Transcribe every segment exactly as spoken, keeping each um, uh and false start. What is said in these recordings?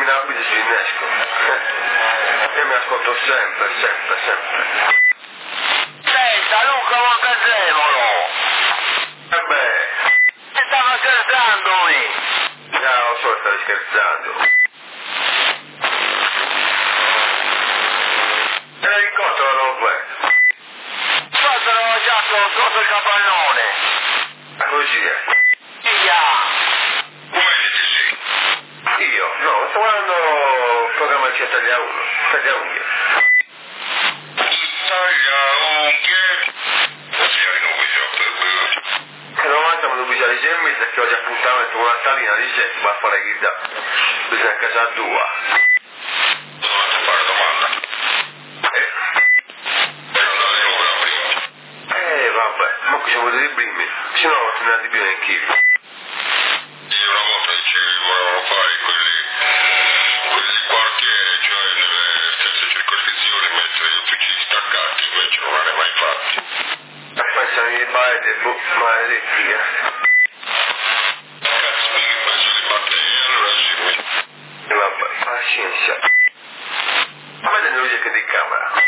abiti si innescono. Io mi ascolto sempre, sempre, sempre. Senta, Luca Moncasevolo! E beh, E stava scherzando lui! già lo so, stai scherzando. E la incontro la non fai? Forse l'ho già sotto il capannone! Ma così è. Via! Come dici sì? Io? No, sto guardando il programma che c'è Taglia uno. Taglia unghie. Taglia unghie. Che non avanzano due bisogni di gemmi perché oggi appuntamento con una talina di gente ma a fare chi dà. Bisogna casa a due. Dovete fare domanda. Eh? Per andare di nuovo la prima. Eh vabbè, ma qui siamo dei primi. Se no non ne ha di più neanche io. Io una volta ci volevano fare quelli, quelli di quartiere, cioè nelle stesse circoscrizioni, mentre gli uffici distaccati, invece non l'hanno mai fatti. Ma pensano di baile, boh, maledetti, eh. Cazzo, mi penso di battere, allora sì, mi... E vabbè, pazienza. Ma vedete lui che di camera.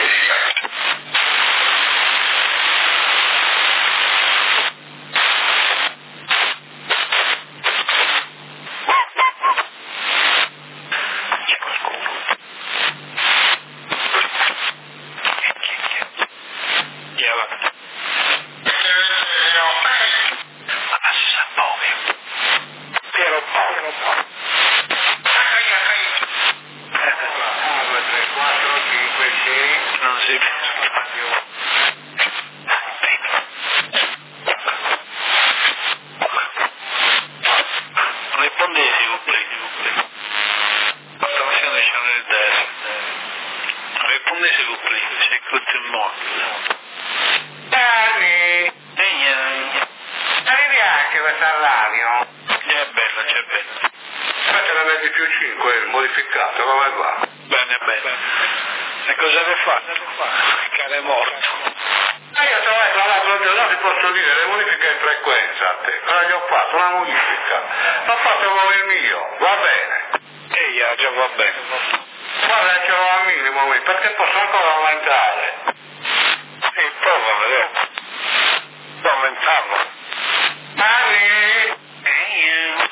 Modificato, come va? Bene, bene. E cosa ne fa? Il cane è morto. E io te l'ho detto l'altro giorno, non ti posso dire, le modifiche in frequenza a te. Cosa gli ho fatto? Una modifica. L'ho fatto come il mio, va bene. E io, già va bene. Guarda, ce l'ho al minimo, perché posso ancora aumentare. E prova a vedere. Può aumentarlo. Anni! E io.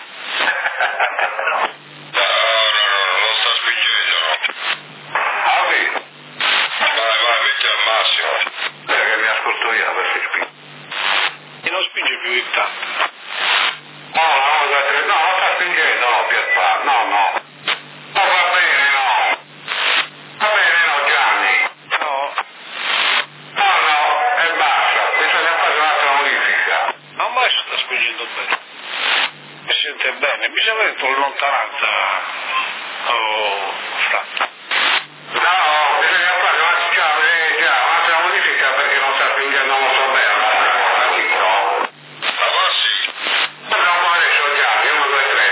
Perché mi ascolto io per spinge. E non spinge più di tanto. No, no, da tre, no, non sta spingendo, no, Pierpa, no, no. No, va bene, no. Va bene, no, Gianni. No. No, no, e basta, bisogna fare un'altra modifica. Ma mai sta spingendo bene. Si sente bene, bisogna vedere con lontananza. Oh, Fra. No, bisogna fare una, già, eh, già, un'altra modifica perché non sta spingendo molto bene. Capito? Ma sì. No, adesso Gianni, uno, due, tre.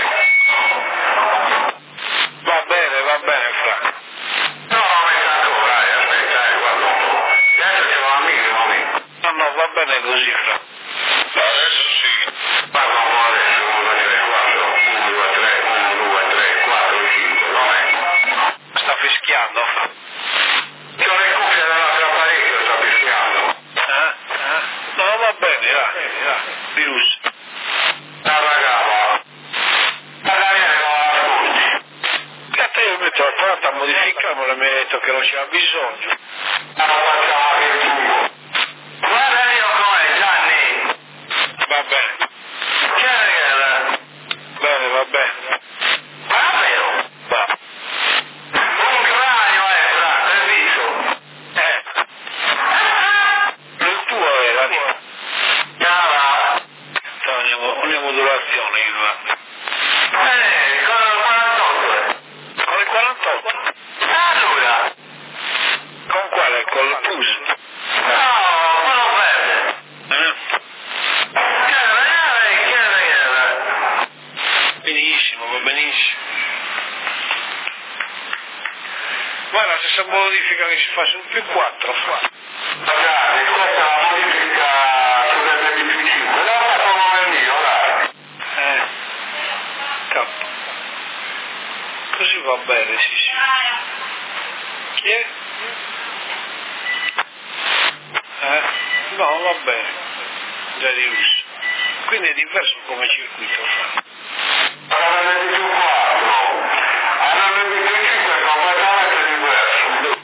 Va bene, va bene, Fra. No, aumenta ancora, eh, aspetta, eh, guarda un po'. Adesso ce l'ho al minimo, minimo. No, no, va bene così, Fra. Adesso sì. Guarda un po' adesso, uno, due, tre, quattro, uno, due, tre, uno, due, tre, quattro, cinque, com'è? Sta fischiando, Fra. C'ho le cuffie dall'altro apparecchio, sto fischiando. Eh? Eh? No, va bene, dai, dai. Virus. La ragazza. Magari ne non ascolti. Cazzo, io metto la quaranta a modificare, ma mi ha detto che non c'era bisogno. Ma non facciamo anche il tuo. Guarda io com'è, Gianni. Va bene. Che è? Bene, va bene. Ma davvero? Va. Un cranio è, Fra, nel viso. Eh. Il tuo era di... Chiara. Andiamo, andiamo modulazione, io va. Eh, con il quarantotto. Con il quarantotto? Allora. Con quale? Con il pus? No, quello verde. Eh? Chiara, chiara, chiara. Benissimo, va benissimo. Guarda, la stessa modifica che si fa sul più quattro, fa. Ragazzi, questa è la modifica sull'M P più cinque. L'ho fatto come il mio, dai. Eh. Capo. Così va bene, sì, sì. Chi è? Eh? No, va bene. Già di russo. Quindi è diverso come circuito. Alla ventiquattro, alla venticinque completamente diverso.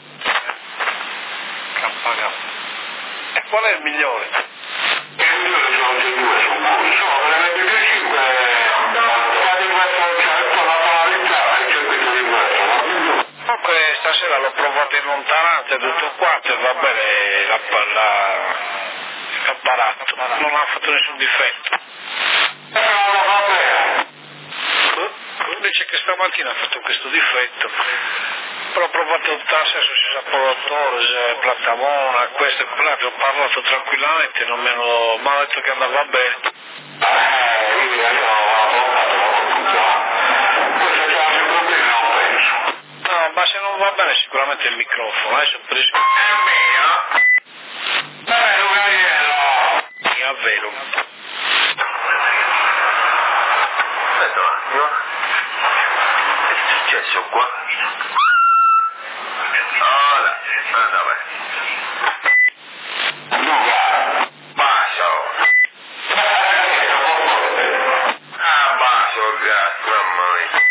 K K. E qual è il migliore? E il migliore sono tutti e due, sono buoni. Sono alla venticinque, la diverso, cioè la tonalità è il circuito diverso. Comunque stasera l'ho provato in lontananza e tutto quanto e va bene la, la, l'apparato, non ha fatto nessun difetto. E non va bene. Invece che stamattina ha fatto questo difetto, però ho provato il senso si sa Polotores, Plattamona, questo e quell'altro, ho parlato tranquillamente, non mi hanno mai detto che andava bene. Eh, io ho fatto tutto. Questo c'è altri problemi, non penso. No, ma se non va bene sicuramente il microfono, adesso per esempio... È mio? Dai, Lugaiello! Mi avvelo. Aspetta un attimo. Che è successo qua? Ah, là, anda vai. Luca! Basta. Ah, basta, gatto, mamma mia.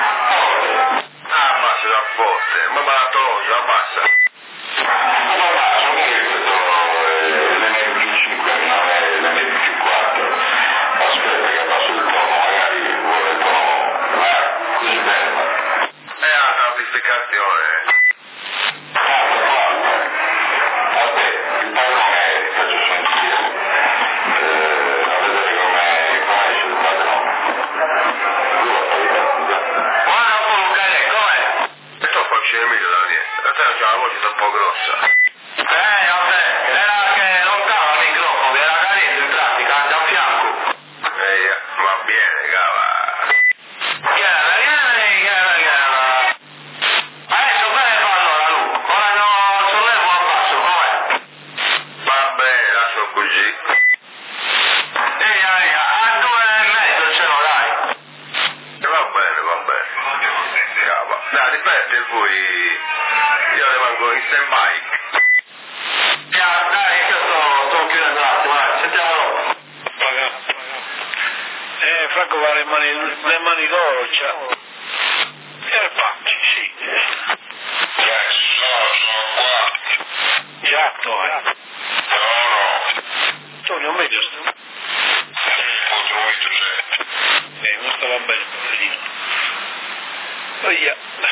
Ah, basta, da forte. Ma me la tolgo, abbassa. Ma va, sono questo l'M V cinque, non è l'M V quattro. Aspetta che passo il tono, magari vuole il tono. Ma così bene, ma. È l'amplificazione. Guarda, guarda. Vabbè, il padrone faccio sentire. Eh, a vedere come come esce il padrone. Lui va a fare. Guarda un po', Lucare, com'è? E sto facendo meglio da niente. A te c'ha la voce troppo grossa. Eh, vabbè, era che non stava il microfono, era carino in pratica, anche a fianco. Ehi, va bene, cava. Chiara, vieni, chiara, chiara. Adesso bene fa allora, Lu. Ora no, sollevo a basso, com'è? Va bene, lascio così. Ehi, ehi, a due e mezzo ce lo dai. E va bene, va bene. Cava. Dai, ripete poi. Io rimango in stand-by. Chiara, dai, io sto, sto chiudendo un attimo, dai, sentiamo dopo. Paga. Eh, Franco va le mani, le mani d'oro, cioè. E le facce, sì. Già sono, sono qua. Già, tu, eh. No, no. Antonio, meglio sto. Un po' truito c'è. Eh, non stava bene, poverino. Via.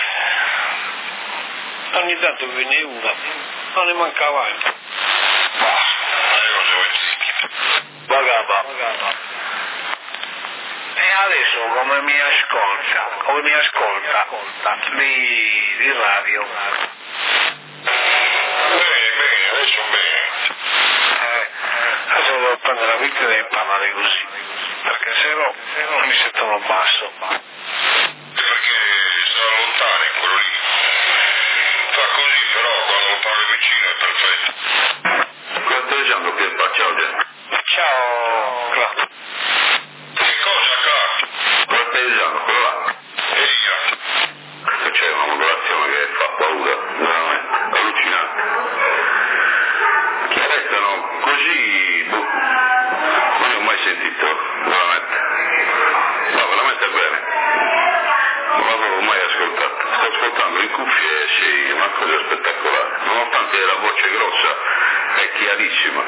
Ogni tanto ve ne una, non ne mancava anche. Bah, ma io cosa vuoi dire? Vagava. E adesso come mi ascolta, come mi ascolta di, di radio. Bene, bene, adesso bene. Eh, adesso devo prendere la vita e parlare così, perché se no non mi sentono basso. Perché sta lontano in quello lì. Fa così, però quando lo parli vicino è perfetto. Cosa stai dicendo, Pierpa? Ciao, gente. Ciao, Claudio. Che cosa, Claudio? Cosa stai dicendo? Quello là? Eia. Questo c'è una modulazione che fa paura, veramente, allucinante. Che restano così, boh, non ne ho mai sentito, veramente. No, veramente bene. Non l'avevo mai ascoltato. Sto ascoltando in cuffie e sì, una cosa spettacolare. Nonostante la voce grossa, è chiarissima.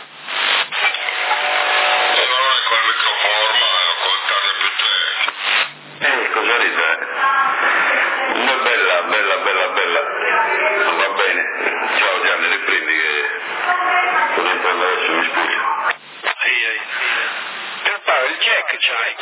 Se non è col microfono normale, col target più tre. Eh, cosa ride? Una bella, bella, bella, bella. Va bene. Ciao Gianni, riprendi che sto entrando adesso, mi spiego. Ehi, ehi. Per fare il jack c'hai.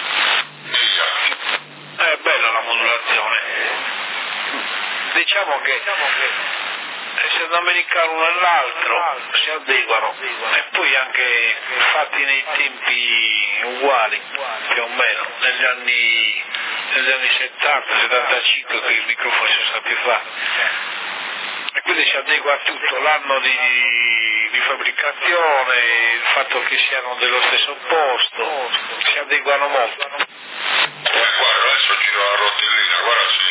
È bella la modulazione. Diciamo che se andiamo a indicare uno all'altro si adeguano e poi anche fatti nei tempi uguali più o meno negli anni, negli anni settanta settantacinque che i microfoni sono stati fatti e quindi si adegua a tutto, l'anno di, di fabbricazione, il fatto che siano dello stesso posto, si adeguano molto. Eh, guarda, adesso giro la rotellina, guarda se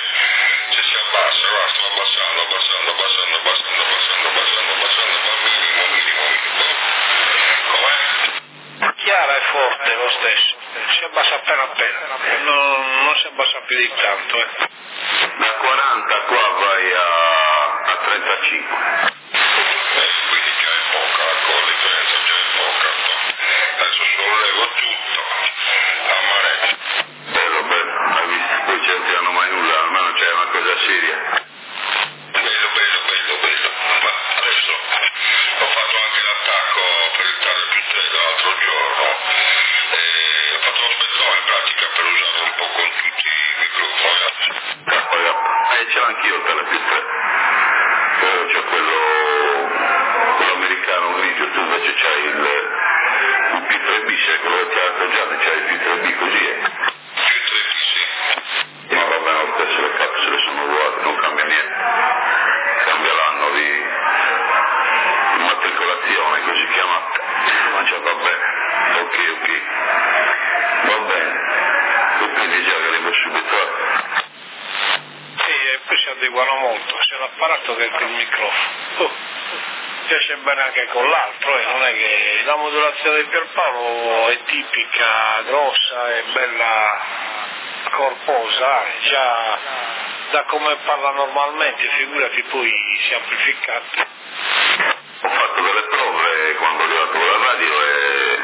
abbassando, abbassando, abbassando, abbassando, abbassando, abbassando, ma minimo, minimo, minimo. Com'è? Chiara e forte lo stesso, si abbassa appena appena, non, non si abbassa più di tanto. Eh. Da quaranta qua vai a, a trentacinque. Eh, quindi già è poca la differenza, già è poca. Adesso sollevo tutto a manetta. Bello, bello, hai visto? Poi certi hanno mai nulla, almeno c'è una cosa seria. Bello, bello, bello, bello. Ma adesso ho fatto anche l'attacco per il taglio più tre l'altro giorno. E ho fatto lo spezzone in pratica per usarlo un po' con tutti i microfoni. E ce l'ho anch'io il taglio più tre. Però c'è quello, quello americano grigio, tu invece c'hai il, il P tre B, c'è quello che ti ha appoggiato, c'hai il P tre B così è. P tre B sì. Ma va bene lo stesso, le capsule sono uguali, non cambia niente. Cambia l'anno di immatricolazione, così chiamata. Ma già va bene. Ok, ok. Va bene. E quindi già che arrivo subito. Sì, e poi si adeguano molto, sia l'apparato che col microfono. Oh, piace bene anche con l'altro, eh, non è che la modulazione di Pierpaolo è tipica, grossa e bella corposa, eh, già da come parla normalmente, figurati poi si amplificati. Ho fatto delle prove quando ho arrivato con la radio e,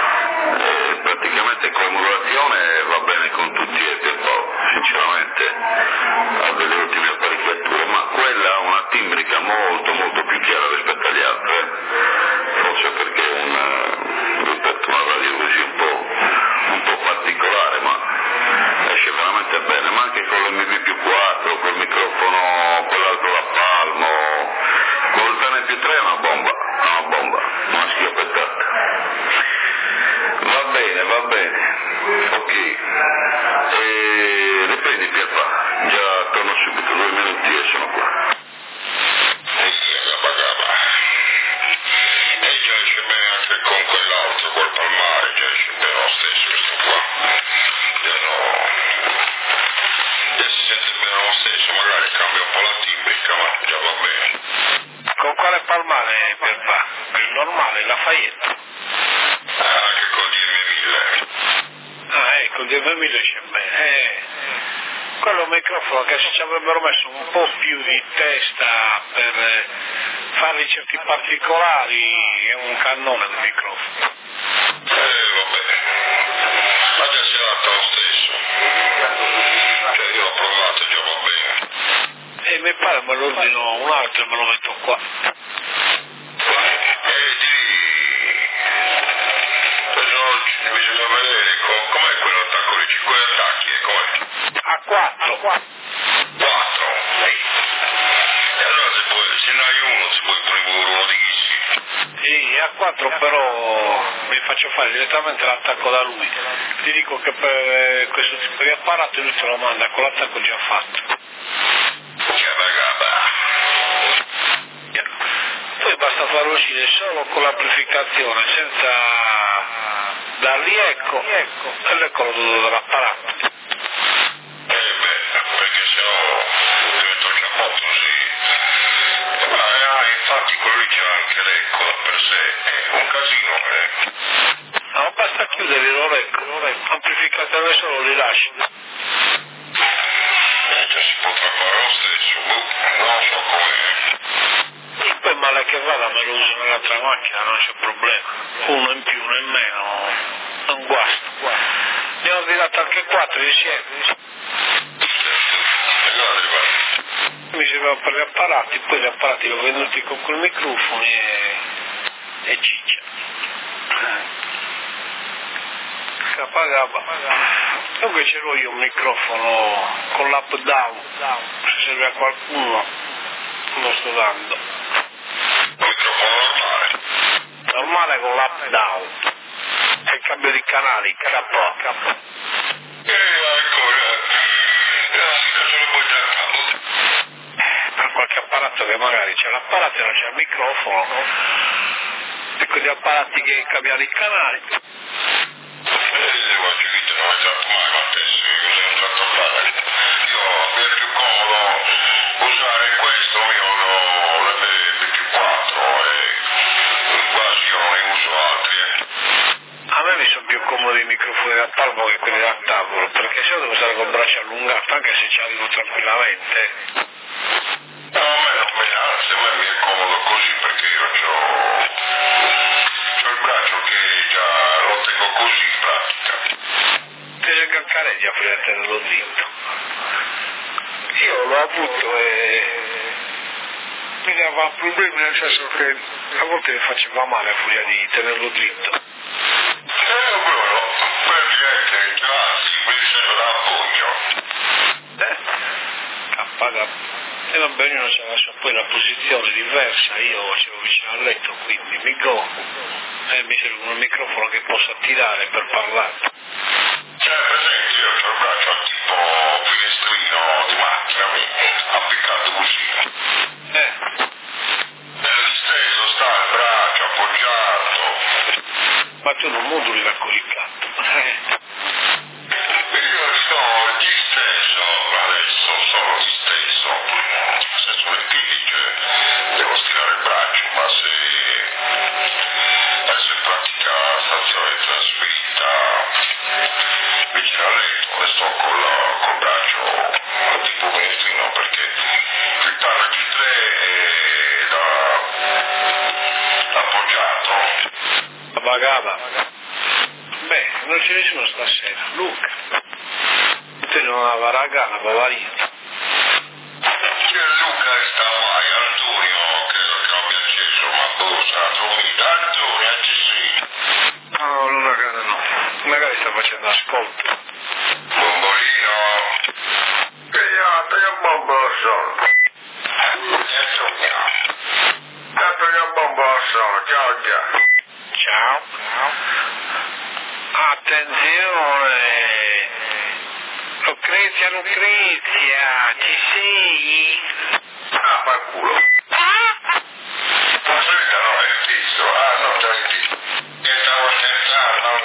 e praticamente con la modulazione va bene con tutti e Pierpaolo, sinceramente ha delle ottime apparecchiature, ma quella ha una timbrica molto molto più chiara rispetto agli altri, eh. Forse perché è una, rispetto a una radio così un po', un po' particolare, ma esce veramente bene, ma anche con l'M B più quattro, col microfono, quell'altro da palmo, col Tane più tre è una bomba, una bomba, una schioppettata. Va bene, va bene, ok. E riprendi Pierpa, già torno subito, due minuti e sono qua. E già esce bene anche con quell'altro, col palmare, già esce bene lo stesso questo qua. Già no. Già si sente bene lo stesso, magari cambia un po' la timbrica, ma già va bene. Con quale palmare Pierpa? Il normale, la Faietta? Ah, anche col D M mille. Ah, ecco, il D M mille esce bene. Eh. Quello è un microfono che se ci avrebbero messo un po' più di testa per eh, fargli certi particolari, è un cannone il microfono. Eh, vabbè. Ma già si adatta lo stesso. Cioè io l'ho provato, già va bene. E mi pare me lo ordino un altro e me lo metto qua. Eh, di... Bisogna vedere com- com'è quell'attacco lì, cinque attacchi, eh, com'è? A quattro. quattro, sì. E allora se, puoi, se ne hai uno, si puoi prendere uno di chi? Sì, a quattro però mi faccio fare direttamente l'attacco da lui. Ti dico che per questo tipo di apparato lui te lo manda con l'attacco già fatto. Poi basta farlo uscire solo con l'amplificazione, senza dargli ecco, e l'eccolo tutto dall'apparato. Eh beh, perché sennò diventa un cappotto, sì. Ma eh, infatti quello lì c'è anche l'ecco da per sé, è un casino, eh. No, basta chiudere l'orecchio, amplificatore solo li lasci. Eh, già si potrà fare lo stesso, boh, non so com'è. E poi male che vada me lo uso nell'altra macchina, non c'è problema. Uno in più, uno in meno, non guasta. Ne ho ordinato anche quattro insieme. Mi serviva per gli apparati, poi gli apparati li ho venuti con quei microfoni e, e ciccia. Capagaba. Comunque ce l'ho io un microfono con l'app down, se serve a qualcuno lo sto dando. Un microfono normale? Normale con l'app down. E il cambio di canali, K. Eh, ecco, eh, cosa lo puoi dare? Per qualche apparato che magari c'è l'apparato e non c'è il microfono, e quegli apparati che cambiano i canali. Eh, qualche vita non hai tratto mai, ma adesso io cosa ho tratto a fare? Io mi è più comodo usare questo mio microfoni da palmo che quelli da tavolo, perché se no devo stare col braccio allungato, anche se ci arrivo tranquillamente. No, a me non mi anzi, a me mi è comodo così perché io c'ho, c'ho il braccio che già lo tengo così in pratica. Te sei calcareggia prima dello dito. Io l'ho avuto e mi dava problemi nel senso che a volte mi faceva male a furia di tenerlo dritto. Eh, Bruno, praticamente già si vede da pugno. Eh? Appaga. E va bene, non c'era solo poi la posizione diversa, io facevo vicino al letto, quindi mi go. E mi serve un microfono che possa tirare per parlare. Cioè, per esempio, io ho il braccio tipo finestrino di macchina, appiccato così. Eh. Nel stesso sta il braccio appoggiato. Ma tu non moduli la coricato. Eh. Io sto di stesso, adesso sono di stesso. Nel senso che dice, devo stirare il braccio, ma se adesso in pratica sta trasferita vicino al letto e sto col, col braccio a tipo finestrino perché il G tre è da appoggiato. Appagava. Beh, non c'è nessuno stasera. Luca. Te non aveva la gana, Bavarino. C'è Luca e sta mai, Antonio, credo che abbia acceso, ma boh, sarà dormito. Antonio, ci sei? No, non ha gana no. Magari sta facendo ascolto. Bombolino. Che io, te io bombo sono. Tanto io bombo sono, ciao già. Ciao. Attenzione. Lucrezia, Lucrezia, ci sei? Ah, fa il culo. Aspetta, no, è il tizio. Ah, no, già il tizio. Che stavo scherzando.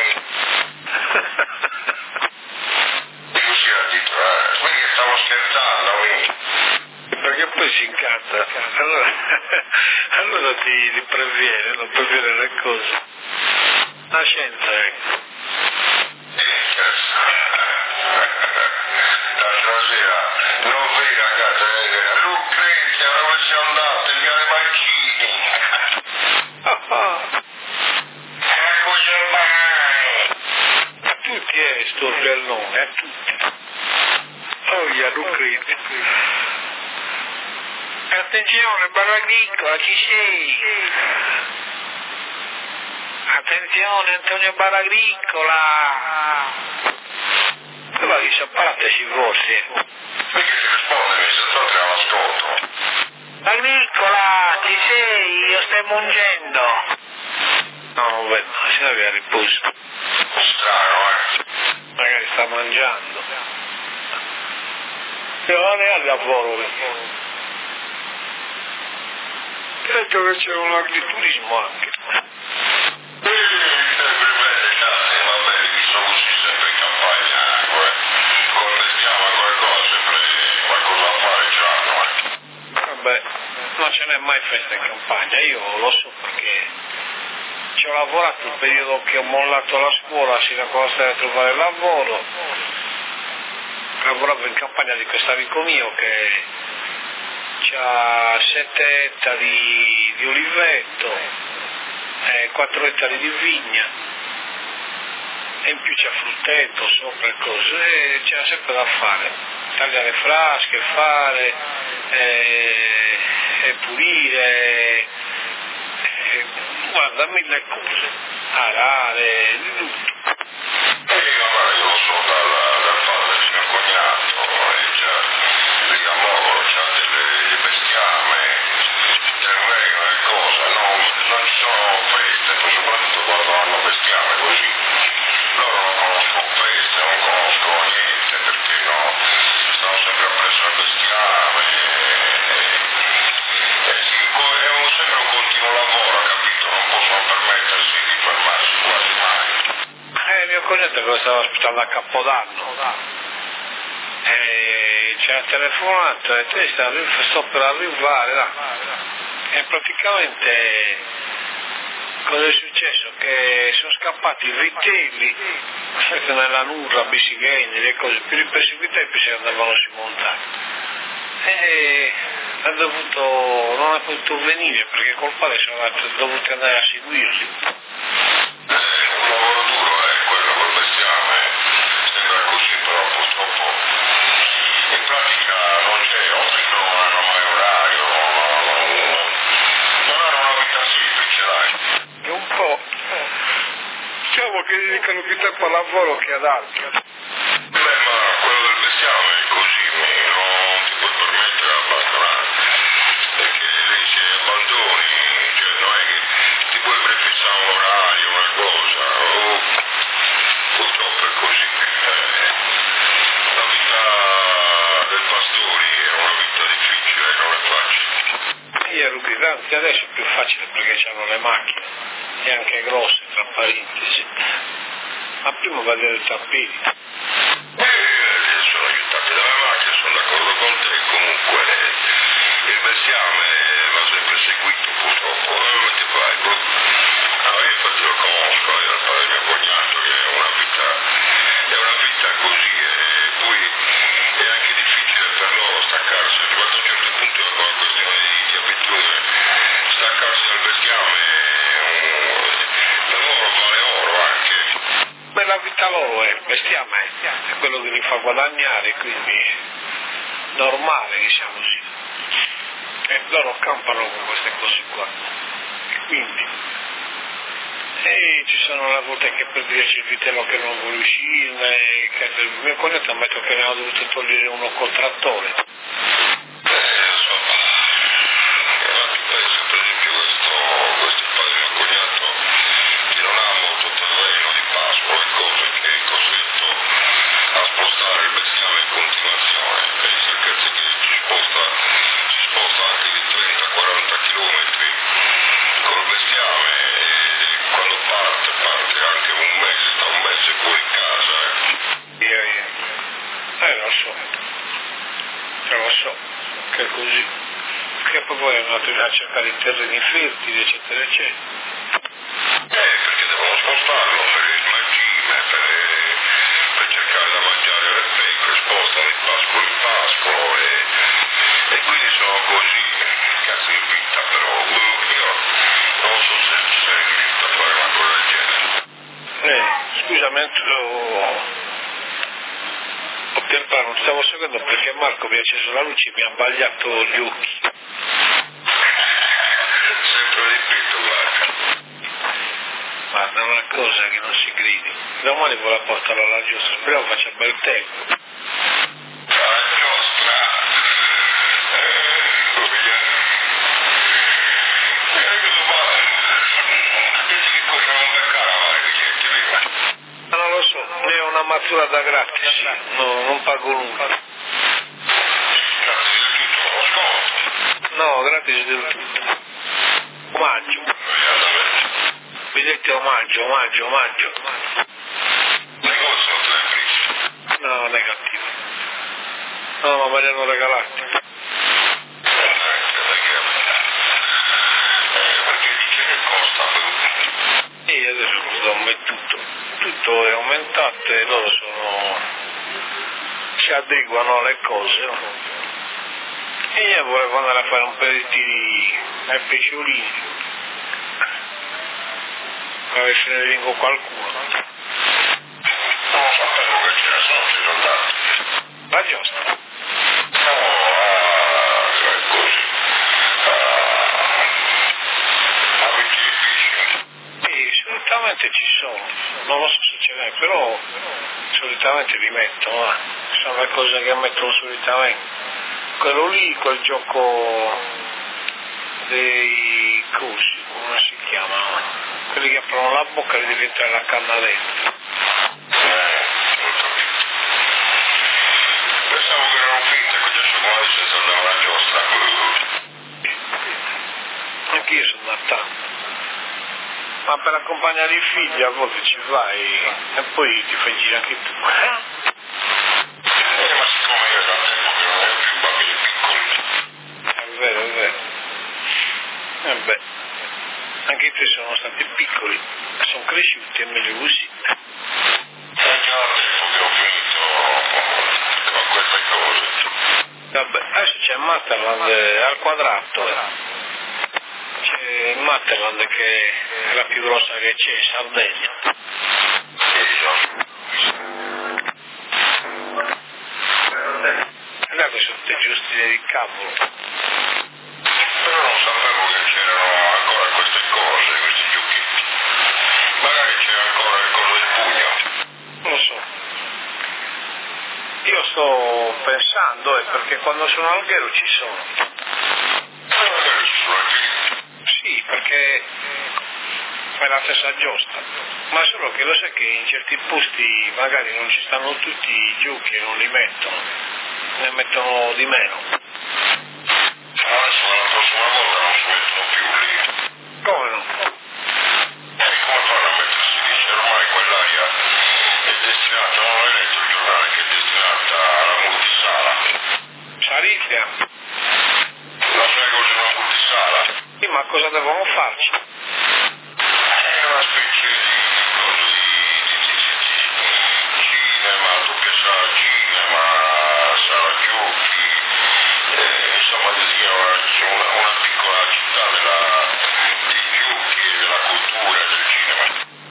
Dico sì al tizio, eh. Quindi che stavo scherzando, quindi. Perché poi si incazza. Allora, allora ti, ti previene, non previene le cose. La scienza, ecco. L'altra sera non vedi a casa, eh, Lucrezia, dove sei andata? Via le mancini. Oh, oh. Eccoci ormai. A tutti è storpia il nome, a tutti. Oh, yeah, Lucrezia. Attenzione, barra agricola, ci sei? Attenzione, Antonio Barra Agricola. Dove che sapparateci forse? Perché si risponde, se sto te l'ascolto. Agricola, ci sei? Io stai mungendo. No, non vedo, si deve a riposo. Strano, eh. Magari sta mangiando. E non è al lavoro. Credo che c'è un agriturismo anche. Vabbè, non ce n'è mai festa in campagna, io lo so perché ci ho lavorato il periodo che ho mollato la scuola sino a quando stavo a trovare lavoro. Lavoravo in campagna di questo amico mio che ha sette ettari di oliveto e quattro ettari di vigna e in più c'è frutteto sopra e cose e c'era sempre da fare, tagliare frasche, fare e, e pulire e, guarda mille cose, arare, di tutto. Io lo so dal, dal padre di mio cognato, e già lì a Mogolo c'ha delle bestiame, terreno e cosa, non, non ci sono feste, soprattutto quando hanno bestiame così. Loro non conoscono feste, non conoscono niente, perché no, stanno sempre appresso al bestiame e, e, e sì, è un, sempre un continuo lavoro, capito? Non possono permettersi di fermarsi quasi mai. Eh, mio cognato che lo stava aspettando a Capodanno e ci ha telefonato e te sto per arrivare là. E praticamente cosa è successo? Che sono scappati i vitelli Sempre nella Nurra, biciclette, le cose, per il perseguito e poi si andavano sui montani. E ha dovuto, non ha potuto venire perché col padre sono dovuti andare a seguirli. Eh, un lavoro duro è eh, quello col bestiame, sembra così, però purtroppo in pratica non c'è, oltre che non hanno mai orario, non hanno una vita semplice, dai. È un po', diciamo che dedicano più tempo al lavoro che ad altro. Beh, ma quello del bestiame è così, non ti puoi permettere a abbandonare, perché lì se abbandoni, cioè non è che ti puoi prefissare un orario, una cosa, o purtroppo è così. Eh, la vita del pastore è una vita difficile, non è facile. Io ero tanti, adesso è più facile perché hanno le macchine, e anche grosse, tra parentesi. Ma prima va del tappeti. Eh, sono aiutati dalle macchine, sono d'accordo con te, comunque il bestiame va sempre seguito purtroppo, come ti fai? No, io infatti lo conosco, io il padre mio cognato, che è una vita, è una vita così, e poi è anche difficile per loro staccarsi, arrivato a un certo punto è una questione di, di abitudine, staccarsi dal bestiame per loro vale oro anche. Beh, la vita loro è il bestiame, è quello che li fa guadagnare, quindi è normale, diciamo così. E loro campano con queste cose qua. E quindi, e ci sono le volte che per dire c'è il vitello che non vuole uscire, che il mio cognato ha detto che ne ha dovuto togliere uno col trattore. Eh, insomma, tu pensi per esempio questo, questo padre mio cognato che non ha molto terreno di pascolo e cose, che è costretto a spostare il bestiame in continuazione, pensa che anziché ci sposta, si sposta anche di trenta quaranta chilometri col bestiame e quando parte, parte anche un mese, da un mese fuori casa. Eh, Io, io. Eh, lo so, eh, lo so, che è così. Che poi è andato a cercare i terreni fertili, eccetera, eccetera. Eh, perché devono spostarlo per il mangime, per, per cercare da mangiare le pecore, spostano il pascolo in pascolo e, e quindi sono così, cazzo di vita però, io non so se sei riuscito a fare una cosa del genere. Eh, scusami, ho... Ho piantato, non stavo seguendo perché Marco mi ha acceso la luce e mi ha abbagliato gli occhi. Sempre ripeto, guarda. Guarda, è una cosa che non si gridi. Domani vuole portarlo alla giostra, speriamo faccia bel tempo. La giostra. Eh, come viene? Eh, che domani. Dici che cosa non beccare a male che gente viva. Ma non lo so, ne ho una matura da gratis, no, non pago nulla. Grazie di tutto, lo sconto. No, gratis del tutto. Omaggio. Immediatamente. Vedete omaggio, omaggio, omaggio. Negozio non te l'hai preso. No, negativo. No, ma me li hanno regalati. Perché dice che costa E adesso costa tutto. Tutto è aumentato e loro sono... si adeguano alle cose, no? E io volevo andare a fare un paio di tiri ai pesciolini. A ver se ne vengo qualcuno. non sapevo che ce ne sono, ci sono tanti. La giostra. No, ah, è così. Ah, abiti di pesce. E solitamente ci sono, non lo so se ce n'è, però solitamente li mettono, eh. Sono le cose che mettono solitamente. Quello lì, quel gioco dei cosi, come si chiama? Quelli che aprono la bocca e diventa la canna dentro. Eh, ho capito. Pensavo che erano finte con gli asciugamani senza andare alla giostra. Anch'io sono andato. Ma per accompagnare i figli a volte ci vai e poi ti fai girare anche tu. Eh, ma siccome io da tempo che non ho più bambini piccoli. È vero, è vero. E beh, anche i tuoi sono stati piccoli, sono cresciuti, è meglio così. Eh, c'è Masterland al quadrato, c'è Masterland che è la più grossa che c'è in Sardegna. Guardate sono te giusti del cavolo. Però non sapevo che c'erano ancora queste cose, questi giochetti. Magari c'è ancora il coso del pugno. Non lo so. Io sto pensando, eh, perché quando sono al Alghero ci sono. Magari ci sono anche lì. Sì, perché è la stessa giostra. Ma solo che lo sai che in certi posti magari non ci stanno tutti i giochi e non li mettono. Ne mettono di meno. Adesso la prossima volta non si mettono più lì. Come no? E come fanno a mettersi lì se ormai quell'aria è destinata, non hai letto il giornale che è destinata alla multisala? Sarifia? Non sai cos'è una multisala? Sì, ma cosa devono farci? È una specie di cosa di, di, di, di cinema, doppia sala cinema, sala giochi, eh, insomma c'è una, una piccola città della, dei giochi e della cultura e del cinema.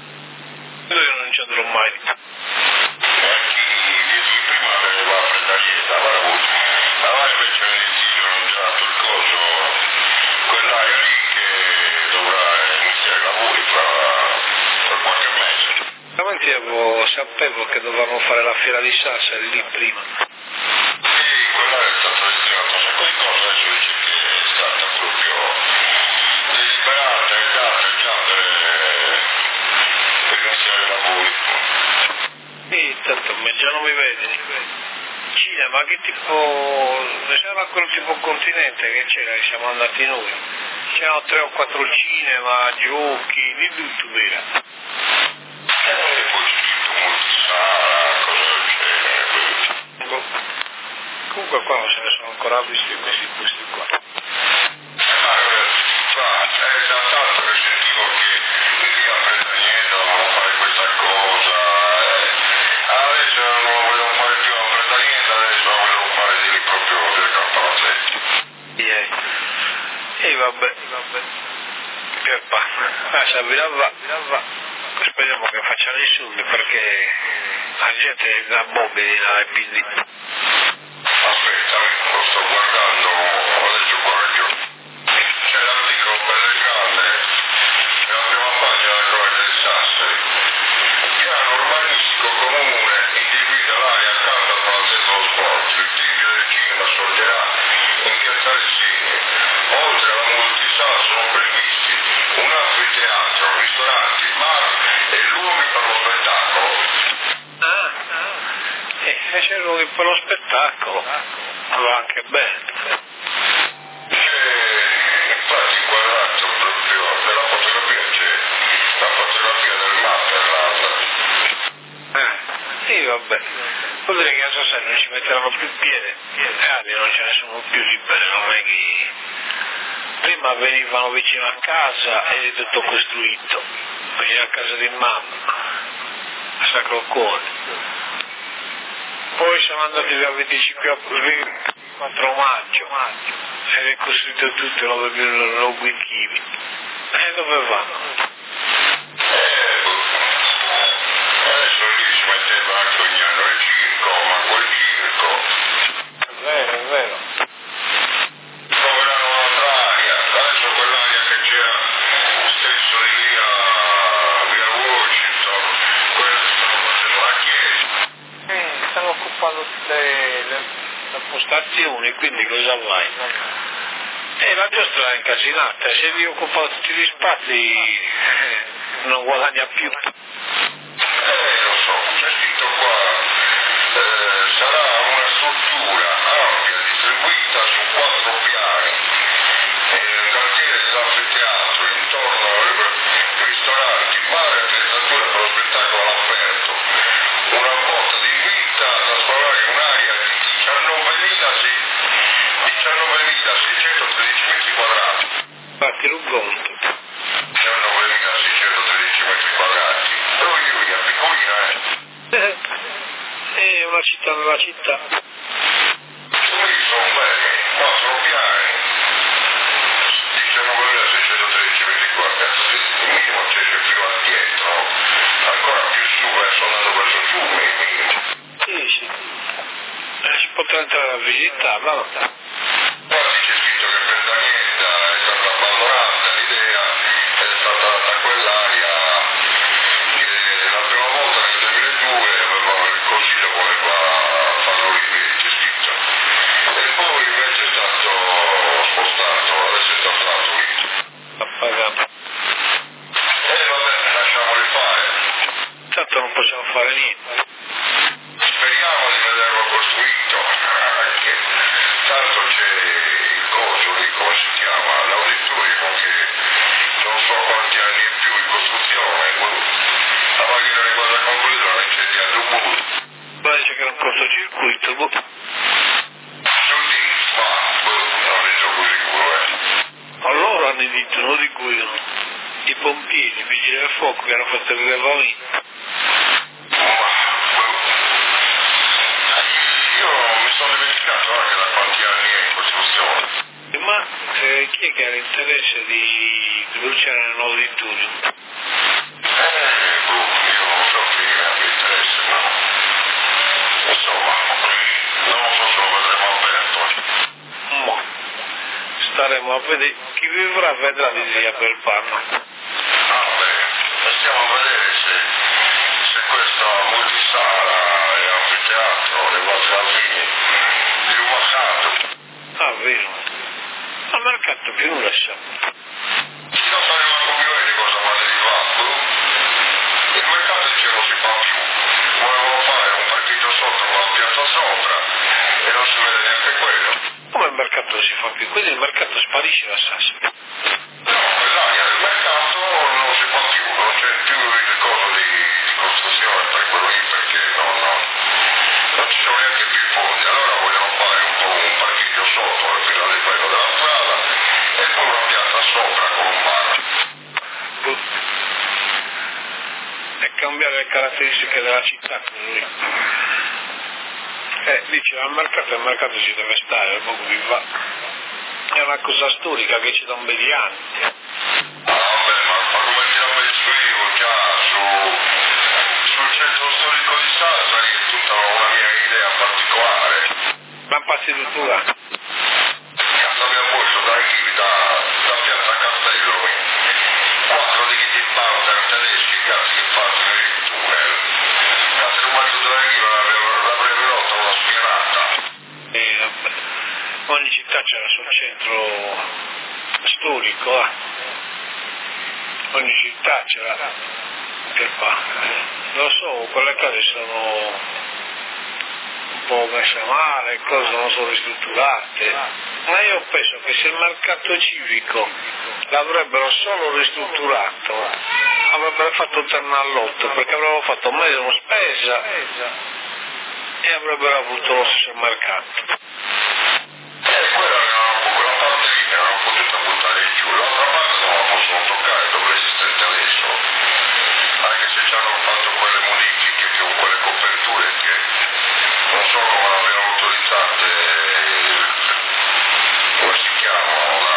Io non ci andrò mai. E anche di prima aveva la Fredarieta, aveva avuto. Allora invece io non già il coso, quell'area lì che dovrà iniziare i lavori fra, fra qualche mese. Davanti avevo, sapevo che dovevano fare la fiera di Sassari lì prima. Sì, quell'area è stata destinata a un sacco di cose, adesso dice che è stata proprio deliberata e data già per, per iniziare i lavori. Sì, tanto me già non mi vedi. Cinema, che tipo, c'era quel tipo continente che c'era che siamo andati noi. C'erano tre o quattro cinema, giochi, di tutto vera. E poi scritto multisala, cose del genere. Boh. Comunque qua non se ne sono ancora visti questi posti qua. Ma è da tanto che sentivo che lì a Predagneta dovevano fare questa cosa, eh. Adesso non lo vogliono fare più a Predagneta, adesso lo vogliono fare di lì proprio del Campalazzetti. E eh. vabbè, vabbè. Che pa. Ah, Sabina va, va. Speriamo che facciano i soldi perché la gente da bobina e quindi. Aspetta, lo sto guardando adesso qua giù. C'è l'articolo bello grande, c'è la prima pagina della Croce del Sassari. Piano urbanistico comune individua l'area accanto al palazzetto dello sport. Il tibio del cinema sorgerà in piazza Ressini. Oltre alla multisala sono previsti un anfiteatro, ristoranti, bar e luoghi per lo spettacolo. Ah, ah. E c'è luoghi per lo spettacolo. Va anche bene. C'è infatti inquadrato proprio nella fotografia, c'è la fotografia del Masterland. Eh, sì, vabbè. Vuol dire che a Sassari non ci metteranno più piede. E ali non ce ne sono più libere, non è che. Prima venivano vicino a casa ed è tutto costruito. Vicino a casa di mamma. A Sacro Cuore. Poi siamo andati via il venticinque quattro maggio ed è costruito tutto lo Guinchivi. E dove vanno? Eh, adesso lì si metteva anche ogni anno il circo, ma quel circo. È vero, è vero. Troveranno un'altra aria, adesso quell'aria che c'era stesso di lì a via Washington, quella si stanno facendo la chiesa. Eh, stanno occupando le, le, le postazioni, quindi cosa vai? E la giostra è incasinata, se vi occupa tutti gli spazi eh, non guadagna più. Eh, lo so, c'è scritto qua, eh, sarà una struttura ampia, distribuita su quattro piani, eh, un quartiere dell'anfiteatro, intorno a ristoranti, bar e attrezzature per lo spettacolo all'aperto. Una botta di vita da sforare un'area di diciannovemila seicentotredici metri quadrati. Fatti un conto. diciannovemila seicentotredici metri quadrati. Però io via piccolina, eh. È una città nella città. Quelli sono belli. quattro piani, diciannovemiseicentotredici metri quadrati, il minimo c'è fino a dietro, ancora più su, verso andando verso giù, il minimo. Sì, sì. Eh, si potrà entrare a visitarla, no? Guardi, c'è scritto che per Daniela è stata abbandonata l'idea ed è stata data quell'aria che la prima volta nel duemiladue aveva, il Consiglio voleva farlo lì, c'è scritto. E poi invece è stato spostato, adesso è stato dato lì. Ha pagato. E vabbè, lasciamoli fare. Tanto non possiamo fare niente. Speriamo di vederlo costruito, anche tanto c'è il coso lì, come si chiama, l'auditorium che non so quanti anni è più in costruzione, la macchina di quando è conclusa l'ha incendiato un muro. Ma dice che era un cortocircuito, boh. Su lì, ma boh, non ne sono così sicuro, eh. Allora hanno detto, non di cui i pompieri, i vigili del fuoco che hanno fatto il rilevamento. Sono dimenticato anche da quanti anni è in costruzione. Ma eh, chi è che ha l'interesse di bruciare nell'auditorium? Eh, boh, io non so chi abbia interesse, ma insomma, non so se lo vedremo aperto. Ma staremo a vedere, chi vivrà vedrà di sia per panno. Ah beh, stiamo a vedere se, se questa multisala e anfiteatro, le vostre avvini di un mercato. Ah, vero. Al mercato più non lasciamo. Non saremo a cogliere di cosa va derivato. Il mercato dice non si fa più. Volevano fare un partito sotto con la piazza sopra e non si vede neanche quello. Come il mercato non si fa più? Quindi il mercato sparisce da Sassari. No, quell'area del mercato non si fa più, non c'è più il coso di, di costruzione per quello lì perché non, no, non ci sono neanche più i fondi. Allora vogliono fare un po' un parcheggio sotto al filo di quello della strada e poi una piazza sopra con un bar. E cambiare le caratteristiche della città con lui. Eh, dice al mercato, il mercato ci deve stare, il poco vi va. È una cosa storica che ci da un bel di anni. Ah vabbè, ma, ma come ti avventurivo già su, sul centro storico di Sassari è tutta una mia idea particolare. Ma passi di tu là. Cazzo abbiamo messo da Ivi, da, da Piazza Castello, quattro di di Bauter tedeschi, cazzo che fanno il tunnel. Cazzo che mazzo da Ivi l'avrebbe rotto una spianata. E vabbè. Ogni città c'era il suo centro storico, eh. Ogni città c'era che fa. Lo so, quelle cose sono un po' messe male, cose non sono ristrutturate. Ma io penso che se il mercato civico l'avrebbero solo ristrutturato, avrebbero fatto tornare all'otto, perché avrebbero fatto meno spesa e avrebbero avuto lo stesso mercato. Eh, quella era un po' quella parte lì che erano potuta buttare giù, l'altra parte non la possono toccare dove esistente adesso, anche se ci hanno fatto quelle modifiche con quelle coperture che non so come l'abbiano autorizzate, come si chiamano, la,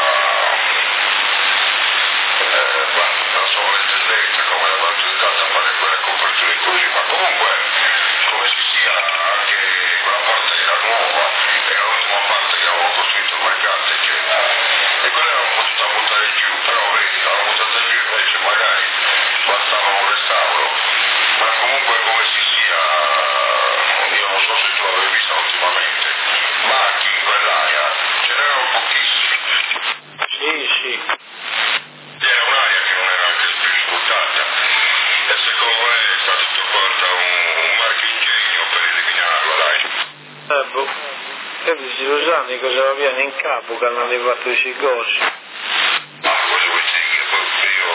eh, la sovrintendenza, come l'hanno autorizzata a fare quelle coperture così, ma comunque come si sia anche quella parte era nuova, era l'ultima parte che avevano costruito il mercato eccetera, e quella l'hanno potuta buttare giù, però vedi, l'hanno buttata giù invece magari bastava un restauro, ma comunque come si sia, io non so se tu l'avevi vista ultimamente, macchi in quell'area ce n'erano pochissimi. Sì, sì. Era un'area che non era anche più sfruttata e secondo me è stato tutto quanto un, un marchingegno per eliminarlo, dai. Eh, boh. E dici, lo sanno cosa avviene in capo che hanno arrivato i sigosi? Ma cosa vuoi dire? Io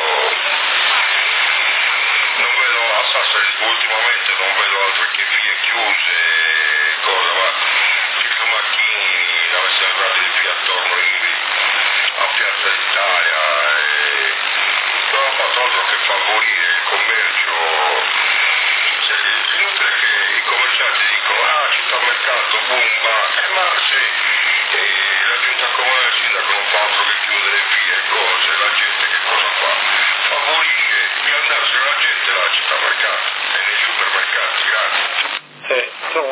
non vedo a Sassari ultimamente, non vedo altre che vie chiuse, cosa, ma più che macchini avessi andati di qui attorno in, a Piazza d'Italia e non ho fatto altro che favorire il commercio. Cioè, è inutile che i commercianti dicono ah città mercato, boom, ma, eh, ma se eh, la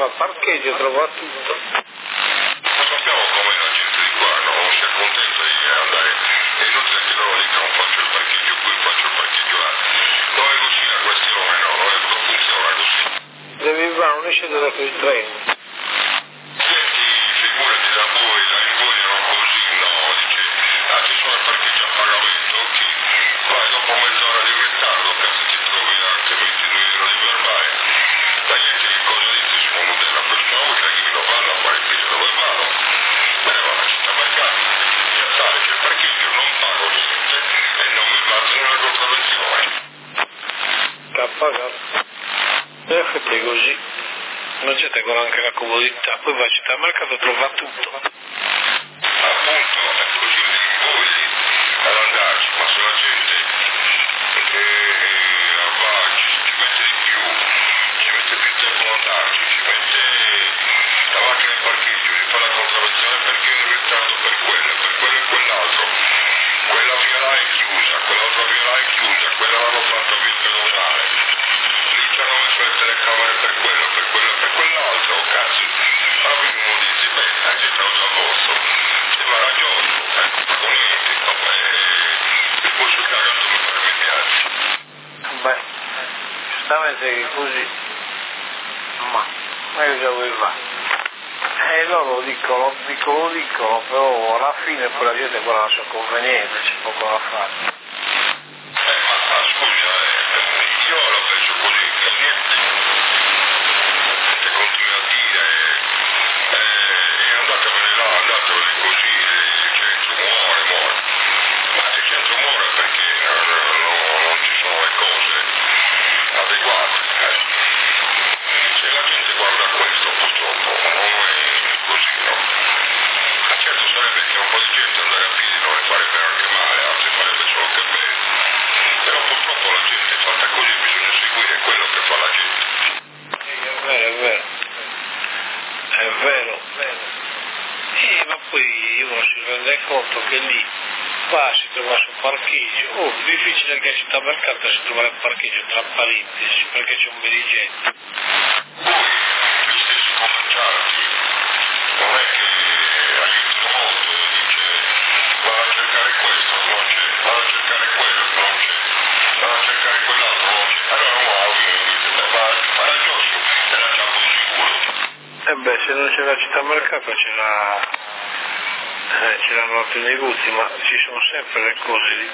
trova parcheggio, trova tutto. Non sappiamo come la gente di qua non si accontenta di andare, è inutile che loro dicano faccio il parcheggio qui, faccio il parcheggio là. Non è così la questione, no, non, è, non funziona così. Devi fare un esce della tua treno. Senti, figurati da voi, la invogliano così, no, dice, ah ci sono i parcheggi a pagamento, ok, vai dopo mezz'ora di ritardo, cazzo ti trovi anche ventidue euro di verbale. La gente che cosa dice? Si muove della persona, c'è chi lo fa, a fare il piso dove vado. Me ne vado a città mercati, già sai che il parcheggio non pago niente e non mi battono nella contravvenzione. Kappa, kappa. In effetti è così. La gente con anche la comodità, poi va a città mercato trova tutto. Appunto, è così li invogli ad andarci, ma se la gente che eh, va, ci, ci mette di più, ci mette più tempo ad andarci, ci mette la macchina in parcheggio, gli fa la contravvenzione perché è in ritardo per quello, per quello e quell'altro. Quella via là è chiusa, quell'altra via là è chiusa, quella l'hanno fatta via pedonale. Lì ci hanno messo le telecamere per quello, per quello e per quell'altro, cazzo. Allora uno dice, beh, la gente non sa posto. E va ragione, ecco, con niente, vabbè, il posto cagato mi fa rimediarci. Beh, giustamente che così, ma ma che già vuoi fare? E loro dicono, dicono, dicono, però alla fine poi la gente guarda la sua convenienza, c'è poco da fare. Eh, ma, ma scusa, eh, io la penso così, che niente, che continua a dire, eh, eh, andatevene là, andatevene così, il centro muore, muore. Ma il centro muore perché non, non, non ci sono le cose adeguate. Eh. Se la gente guarda questo, purtroppo, non è così, no? Ma certo sarebbe che un po' di gente andare a piedi non le farebbe anche male, anzi farebbe solo che bene. Però purtroppo la gente è fatta così, bisogna seguire quello che fa la gente. È vero, è vero, è vero. Eh, ma poi uno si rende conto che lì va, si trova sul parcheggio, oh, difficile che a città mercato si trova il parcheggio tra parentesi, perché c'è un dirigente. Poi, gli stessi commercianti, non è che aiutano molto, dice, vado a cercare questo, non c'è, vado a cercare quello, non c'è, vado a cercare quell'altro, non c'è. Allora wow, ma ha ragione, è la già sicuro. E beh, se non c'è la città mercato c'è la... Eh, c'erano altri negozi, ma ci sono sempre le cose lì.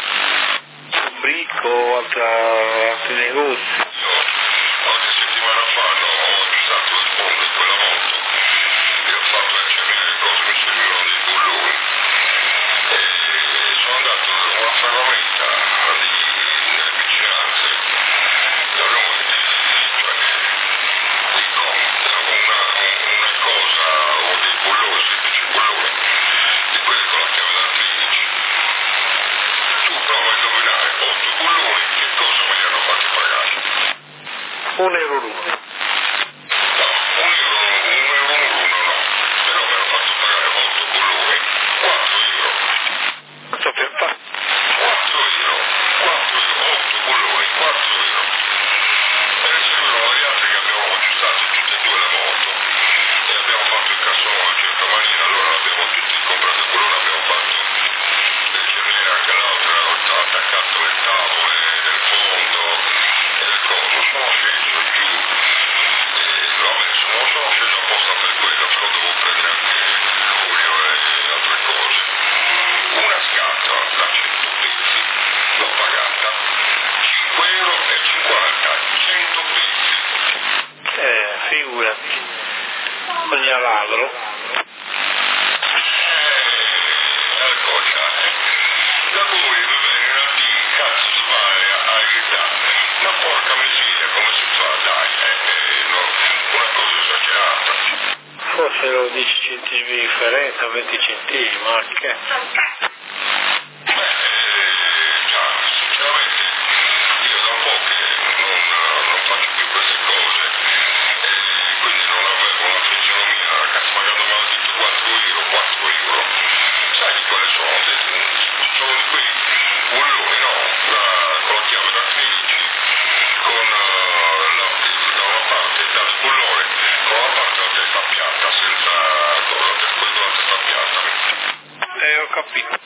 Brico, altra, altri negozi. Qualche settimana fa no, ho aggiustato il fondo di quella moto e ho fatto inserire le cose, mi servivano dei bulloni e sono andato a una ferramenta di, nelle vicinanze e avevo cioè, dico, una, una cosa o dei bulloni, semplici bulloni di quelli con la chiave da tredici. Tu prova a indovinare otto bulloni che cosa me li hanno fatti pagare? Un euro l'uno. No, un euro, un euro l'uno no, però mi hanno fatto pagare otto bulloni, quattro euro. Quanto per fare? quattro euro, quattro euro, otto bulloni, quattro euro. E ne seguono gli altri che abbiamo aggiustato tutte e due le moto e abbiamo fatto il cassone in una certa maniera, allora l'abbiamo tutti comprato il bullone, abbiamo fatto le cerniere anche l'altra, ho attaccato le tavole del fondo e le cose, sono sceso giù e l'ho messo, non sono sceso apposta per quello, però devo prendere anche l'olio e altre cose. Una scatola da cento pezzi, l'ho pagata cinque euro e cinquanta, cento pezzi. Eh, figurati. Ogni ladro. Eh, eccola, da voi mi viene a dire, cazzo si va a, a gridare, ma porca miseria, come si fa, dai, eh, eh, no, una cosa esagerata. Fossero dieci centesimi di differenza, venti centesimi, ma che? Beh, eh, già, sinceramente, io da un po' che non, non faccio più queste cose, e quindi non avevo una fisionomia, cazzo, magari mi hanno detto quattro euro, quattro euro, sai di quale sono? Sono di quei bulloni, no? La, con la chiave da tredici, con uh, la, da una parte dal bullone, con la piatta senza cosa, per quello la testa piatta. Eh, ho capito.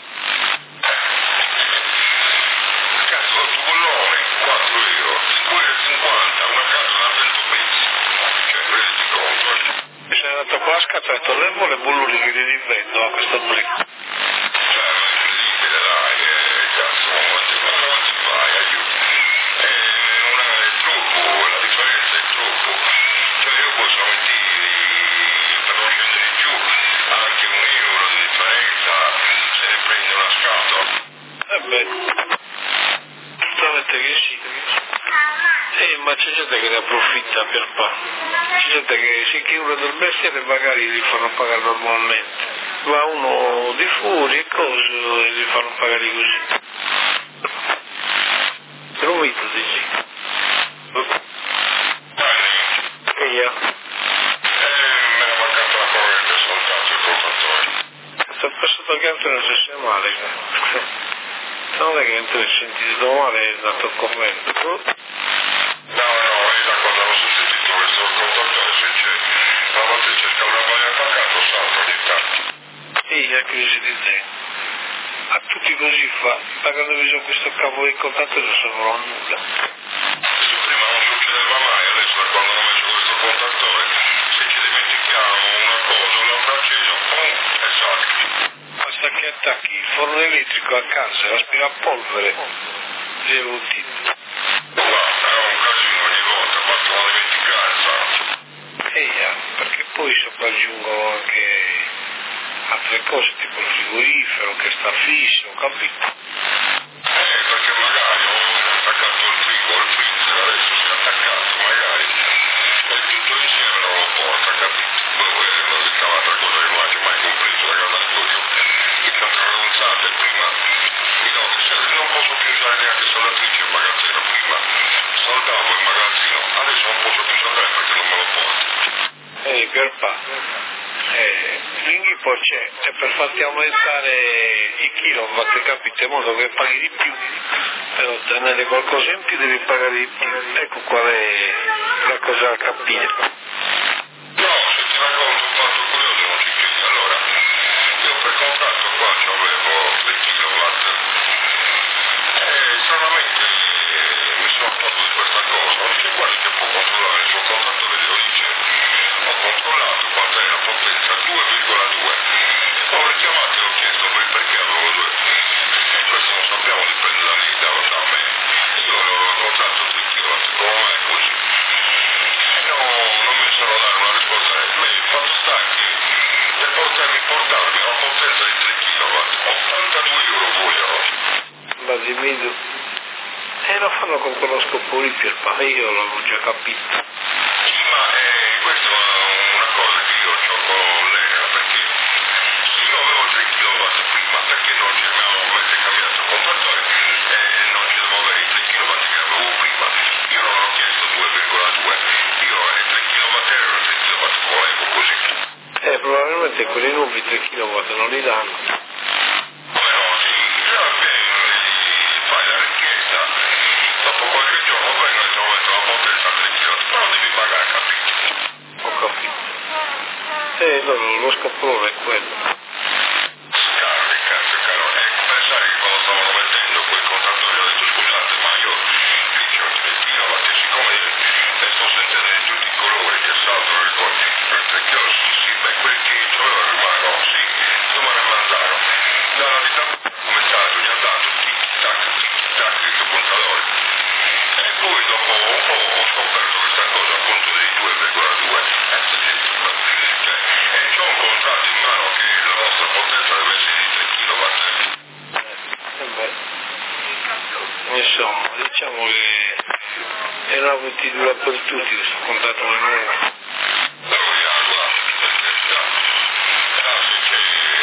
Cazzo, il bollone, quattro euro, cinque e cinquanta, una casa da cento pezzi. Cioè, renditi conto. Sei andato qua a scazzato le vuole bolluri che li rivendo a questo prezzo. Cioè, ma è incredibile, dai, eh, cazzo, ma ti ma non si fai, aiuto. Eh, non è troppo, la differenza è troppo. Cioè, io posso mettere, per non scendere giù, anche un euro di differenza, se ne prende una scatola. Eh beh, giustamente che sì. Eh, ma c'è gente che ne approfitta per pa'. C'è gente che si chiude del mestiere e magari li fanno pagare normalmente. Va uno di fuori e cose e li fanno pagare così. Per un mito dici. E io? Eh, me ne è mancata la corrente, soltanto il contatore. Sto passato che altro non si sia male. Non è che non ti hai sentito male è andato a commento. No, no, io da quando l'ho sostituito questo contatore, se c'è, a volte cerca una baglia attaccato, salta ogni tanto. E la crisi di te. A tutti così fa, pagando bisogno questo cavolo di contatore non servono a nulla. Se prima non succedeva mai, adesso da quando hanno messo questo contatore, se ci dimentichiamo una cosa, una francese, pum, e salti. Basta che attacchi il forno elettrico a casa e aspirapolvere, zero utile. Guarda, è un casino ogni volta, quanto lo dimenticare, salti. E yeah, perché poi sopraggiungono anche altre cose, tipo il frigorifero che sta fisso, capito? Eh, perché magari ho attaccato il frigo, il freezer, adesso si è attaccato, magari, e tutto insieme non lo porta, capito? Poi è una ricavata cosa che non hai mai compreso, ragazzi, io, le catrarronzate prima, no, non posso più usare neanche salatrice in magazzino, prima saldavo il magazzino, adesso non posso più saldare perché non me lo porto. Ehi, Pierpa, eh, l'inghippo c'è, e per farti aumentare i kilowatt, capite, in modo che paghi di più, per ottenere qualcosa in più devi pagare di più. Ecco qual è la cosa da capire. No, se ti racconto un fatto curioso non ci credi. Allora, io per contratto qua ci avevo tre kilowatt e stranamente eh, mi sono accorto di questa cosa, perché guardi che può controllare il suo contatore di origine. Ho controllato quanta è la potenza, due virgola due. Ho richiamato e ho chiesto per perché avevo due. E questo non sappiamo, dipende da lì, da, da me. Io avevo contratto tre kilowatt, come mai è così? E no, non mi sono dato una risposta. Ma il fatto sta che per potermi portarmi a una potenza di tre kilowatt, ottantadue euro vogliono. Basimido. E lo fanno con quello scopo lì, Pierpa, io l'avevo già capito. Sì, ma eh, questa è una cosa che io ho con l'Enel, perché se io avevo tre kilowatt prima, perché non ci abbiamo avete cambiato il contatore e eh, non ci devo avere i tre kilowatt che avevo prima. Io non ho chiesto due virgola due, io ai tre kilowatt erano tre kilowatt, volevo così. Eh, probabilmente quelli nuovi tre kilowatt non li danno. Come no, sì, già bene, fai la richiesta, dopo qualche giorno vengo e ti metto la potenza a tre kilowatt, però devi pagare, capito? Ho capito. Eh, no, lo scopo è quello. Caro, che cazzo, caro, e pensare che quando stavano mettendo quel contatore ho detto scusate, ma io qui c'ho tre kilowatt e siccome ne sto sentendo di tutti i colori che saltano le cose, perché io sì, sì, beh, quel che c'avevo rimango, sì, come ne mandarono. Dalla vita un messaggio, gli ha dato tic tac, tic tac, il contatore. E poi dopo un po' ho scoperto questa cosa appunto dei due virgola due, cioè, e c'ho un contratto in mano che la nostra potenza deve essere di tre kilowatt. Eh beh. Insomma, diciamo che è una ventidura per tutti questo contratto nuovo. Devo dire, guarda, per carità, però se c'è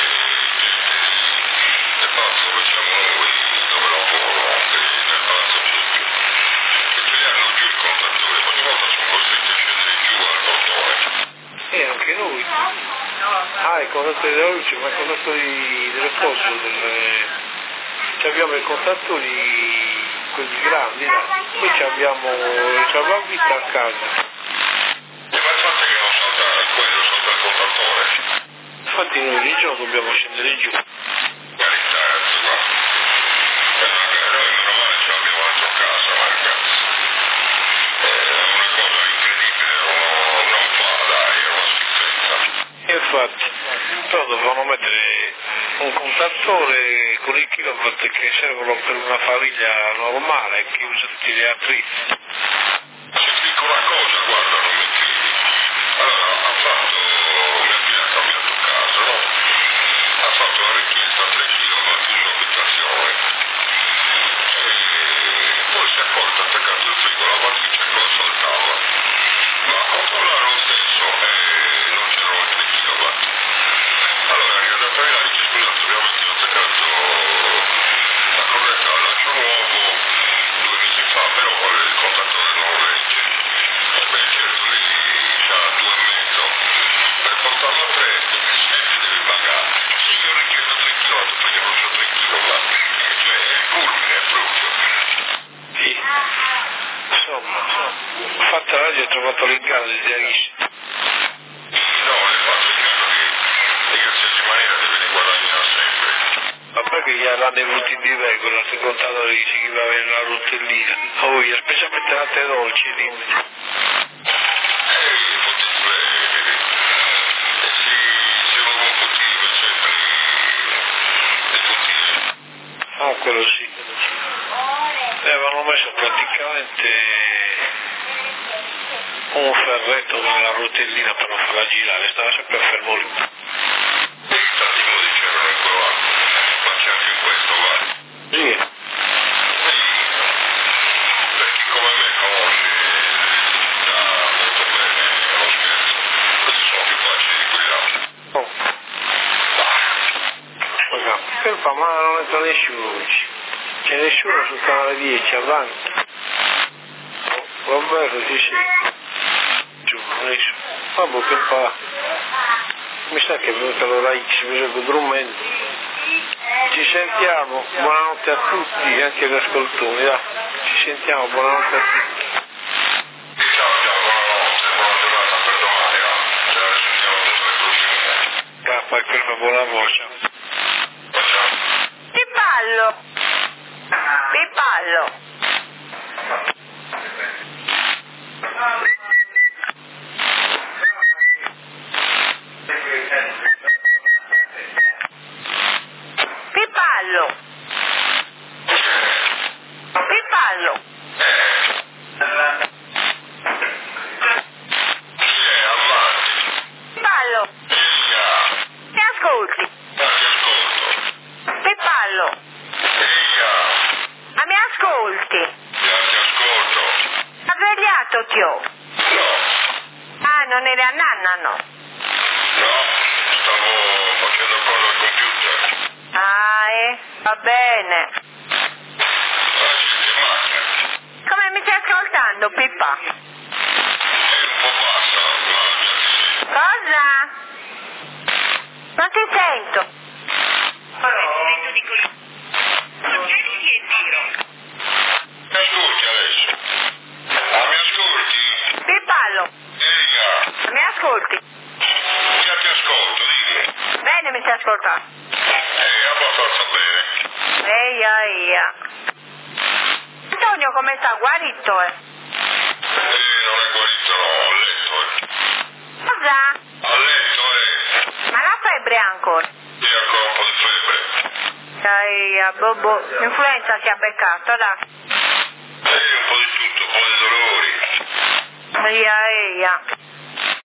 nel palazzo dove siamo noi, dove lavoro, anche nel palazzo sotto, che ce li hanno giù il contatore, ogni volta sono costretti a scendere giù al portone. E anche noi. Ah, i contattori della luce, ma i contattori delle cose, delle... abbiamo i contattori, quelli grandi, là. Poi abbiamo il salvavita a casa. E ma il fatto è che non salta quello, salta il dottore. Infatti noi di giorno dobbiamo scendere giù. Carità, ragazzi, ma eh, noi meno male ce l'abbiamo dentro casa, ma ragazzi. È una cosa incredibile, uno non fa, dai, è una schifezza. Infatti, però dovevano mettere un contatore con i kilowatt che servono per una famiglia normale che usa tutti gli altri. Se ti dico una cosa, guarda, non mi credi. Allora, ha fatto, mia figlia ha cambiato casa, no? Ha fatto la richiesta a tre chilowatt in sua abitazione. E poi si è accorta, ha attaccato il frigo, la matrice e cosa saltava. Ma a controllare lo stesso, e non c'erano i tre chilowatt. Allora è andata via e dice, scusate, abbiamo anche attaccato la corretta al lancio nuovo due mesi fa, però il contatore non regge. E beh, certo, lì c'ha due e mezzo. Per portarlo a tre, sempre deve pagare. Se io richiesto tre chilowatt, perché non c'ho tre chilowatt. Cioè, è il culmine, è proprio. Sì. Insomma, insomma, fatta la radio ho trovato l'incarico di Diaghisti. No, è fatto il caso che in qualsiasi maniera deve riguadagnare sempre. Vabbè che gli avranno avuti di regola, il contatore che si chiamava una rotellina. A voi, specialmente latte dolci lì. Eh, potete, eh, si, si ruba un pochino, sempre le bottiglie. Ah, quello sì. E avevano messo praticamente un ferretto nella rotellina per non farla girare, stava sempre fermo lì. E tanti modi c'erano in quello anno, ma c'è anche in questo, guarda. Sì. Sì, per chi come me conosce l'elettricità molto bene, è uno scherzo. Questi sono più facili di quelli là. Oh. Guarda, che fa male non entra nessuno oggi. C'è nessuno sul canale dieci, avanti. Roberto, sì sì. Giù, nessuno. Vabbè, che fa? Mi sa che è venuta l'ora X, mi sa che dormendo. Ci sentiamo, buonanotte a tutti, anche agli ascoltatori, dai. Ci sentiamo, buonanotte a tutti. Ciao, ciao, buonanotte, buona giornata per domani, no? Ce la risentiamo tutte le prossime. Cappa, per me buona voce. Ciao. Pipallo! Pipallo! Pipallo! Pipallo! Chi è, avanti? Pipallo! Eia, Mi ascolti? ma ti ascolto. Pipallo! Eia, Ma mi ascolti? ya ti ascolto. Ha svegliato ti ho? No, Ah, non eri a nanna, no? no, stavo facendo cosa al computer. Ah, eh? Va bene. Ah, siete in macchina. Come mi stai ascoltando, Pippa? È un po' bassa, ma mia sì. Cosa? Non ti sento. Mi ascolti adesso? Ah, mi ascolti? Pipallo, Eia, mi ascolti? ya ti ascolto, dimmi. Bene, mi stai ascoltando. Eh, abbastanza bene. Eia, eia. Antonio come sta? Guarito, eh? Eh, non è guarito, no, a letto, eh. Cosa? A letto, eh. Ma la febbre ancora? Sì, ancora un po' di febbre. Eia, bobo. L'influenza si è beccato, dai. Eh, un po' di tutto, un po' di dolori. Eia, eia.